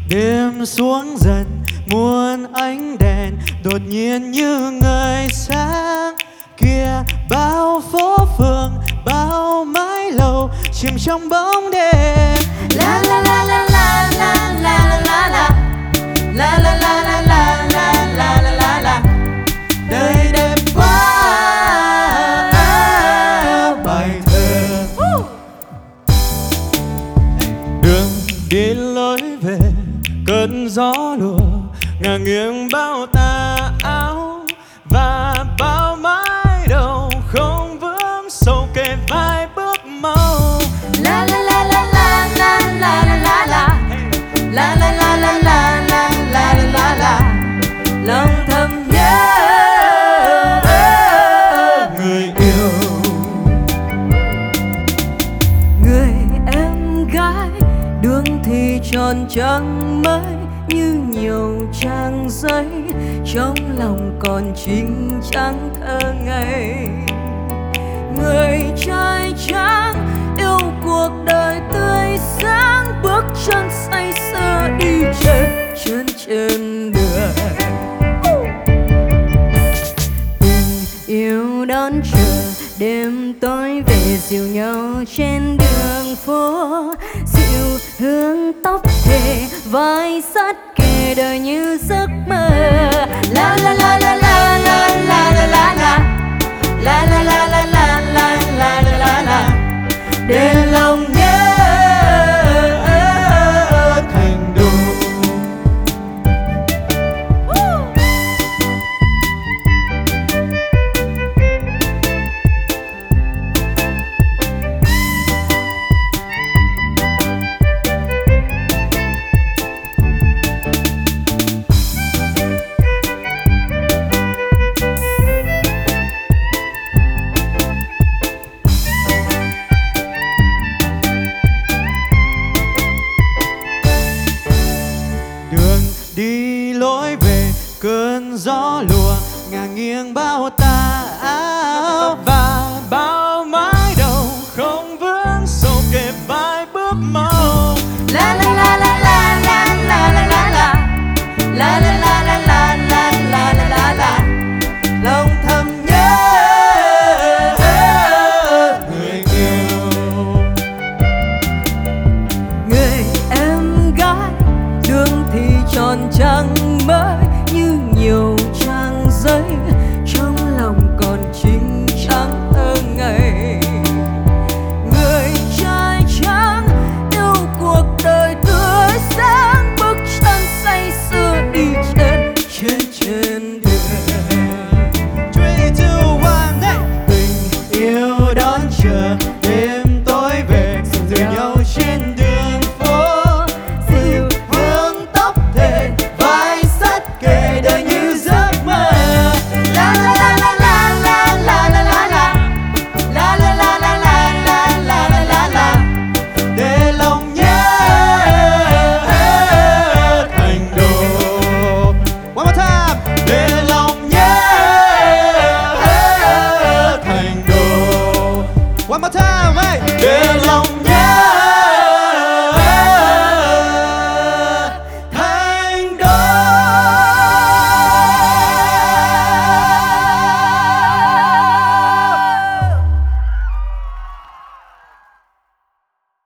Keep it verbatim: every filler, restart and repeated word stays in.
Đêm xuống dần muôn ánh đèn, đột nhiên như người sáng kia. Bao phố phường, bao mái lầu chìm trong bóng đêm. La la la la la la la la la la la la la la la la la la la. Đời đẹp quá bài thơ. Đường đi lối về cơn gió lùa ngả nghiêng bao tà áo và bao mái đầu không vướng sâu kề vai bước mau. La la la la la la la la la la la la la la la la la la la. Lòng thầm nhớ người yêu, người em gái. Đường thì tròn trăng mới như nhiều trang giấy, trong lòng còn trinh trắng thơ ngây. Người trai trắng yêu cuộc đời tươi sáng, bước chân say sưa đi trên trên trên đường. Tình yêu đón chờ đêm tối về dìu nhau trên đường phố, dịu hương tóc thề vai sát kề đời như giấc mơ. La la la la la la la la la la.